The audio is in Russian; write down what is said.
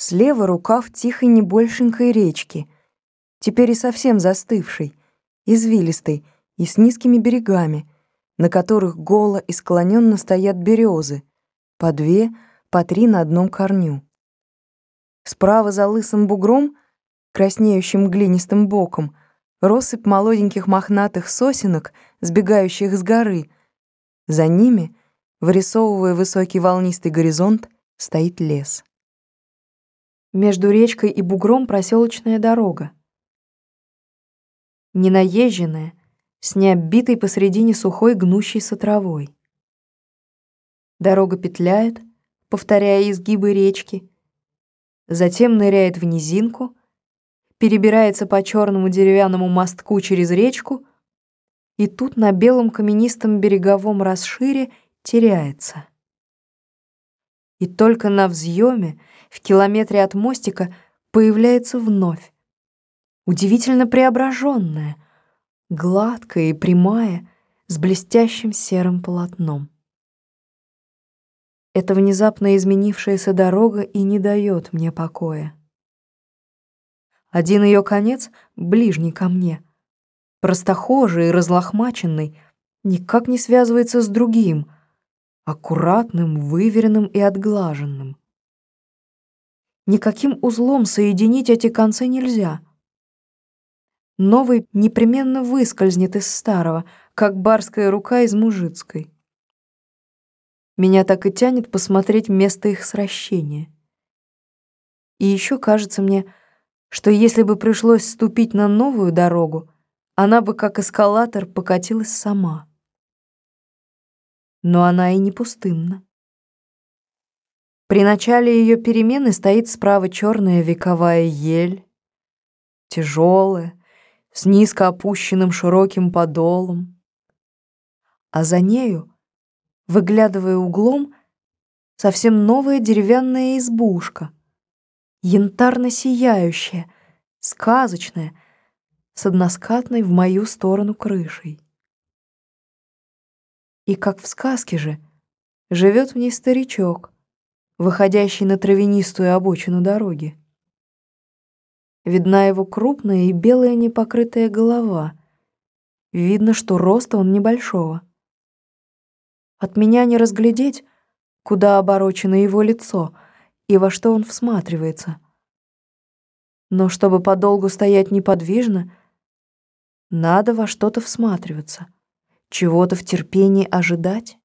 Слева рукав тихой небольшенькой речки, теперь и совсем застывшей, извилистой и с низкими берегами, на которых голо и склоненно стоят березы, по две, по три на одном корню. Справа за лысым бугром, краснеющим глинистым боком, россыпь молоденьких мохнатых сосенок, сбегающих с горы. За ними, вырисовывая высокий волнистый горизонт, стоит лес. Между речкой и бугром проселочная дорога. Ненаезженная, с необбитой посредине сухой гнущейся травой. Дорога петляет, повторяя изгибы речки, затем ныряет в низинку, перебирается по черному деревянному мостку через речку и тут на белом каменистом береговом расшире теряется. И только на взъеме, в километре от мостика, появляется вновь, удивительно преображенная, гладкая и прямая, с блестящим серым полотном. Эта внезапно изменившаяся дорога и не дает мне покоя. Один ее конец, ближний ко мне, простохожий и разлохмаченный, никак не связывается с другим, аккуратным, выверенным и отглаженным. Никаким узлом соединить эти концы нельзя. Новый непременно выскользнет из старого, как барская рука из мужицкой. Меня так и тянет посмотреть место их сращения. И еще кажется мне, что если бы пришлось ступить на новую дорогу, она бы, как эскалатор, покатилась сама. Но она и не пустынна. При начале ее перемены стоит справа черная вековая ель, тяжелая, с низко опущенным широким подолом, а за нею, выглядывая углом, совсем новая деревянная избушка, янтарно-сияющая, сказочная, с односкатной в мою сторону крышей. И как в сказке же, живет в ней старичок, выходящий на травянистую обочину дороги. Видна его крупная и белая непокрытая голова. Видно, что роста он небольшого. От меня не разглядеть, куда оборочено его лицо и во что он всматривается. Но чтобы подолгу стоять неподвижно, надо во что-то всматриваться, чего-то в терпении ожидать.